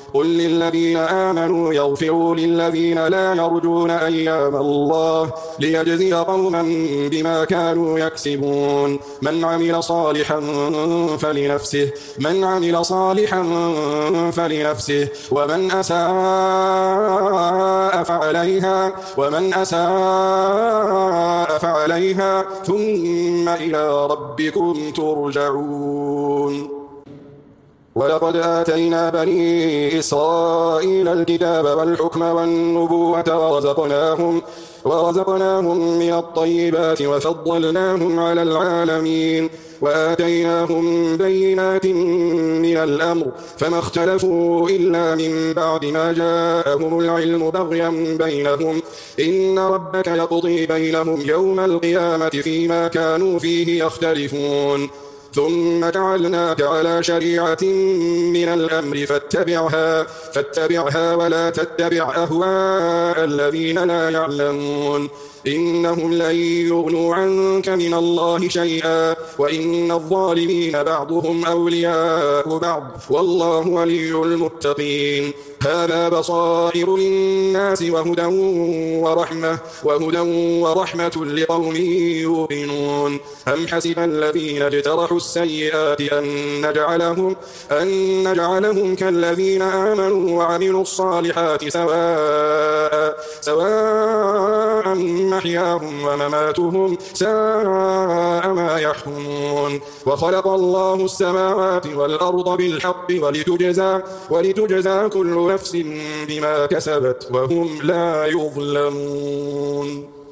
قل للذين آمنوا يغفروا للذين لا يرجون أيام الله ليجزي قوما بما كانوا يكسبون من عمل صالحا فلنفسه ومن أساء فعليها ثم إلى ربكم ترجعون ولقد آتينا بني إسرائيل الكتاب والحكم والنبوة ورزقناهم من الطيبات وفضلناهم على العالمين وآتيناهم بينات من الأمر فما اختلفوا إلا من بعد ما جاءهم العلم بغيا بينهم إن ربك يقضي بينهم يوم القيامة فيما كانوا فيه يختلفون ثم جعلناك على شريعة من الأمر فاتبعها ولا تتبع أهواء الذين لا يعلمون إنهم لن يغنوا عنك من الله شيئا وإن الظالمين بعضهم أولياء بعض والله ولي المتقين هذا بصائر للناس وهدى ورحمة لقوم يوقنون أم حسب الذين اجترحوا السيئات أن نجعلهم كالذين آمنوا وعملوا الصالحات سواء محياهم ومماتهم ساء ما يحكمون وخلق الله السماوات والأرض بالحق ولتجزى كل نفس بما كسبت وهم لا يظلمون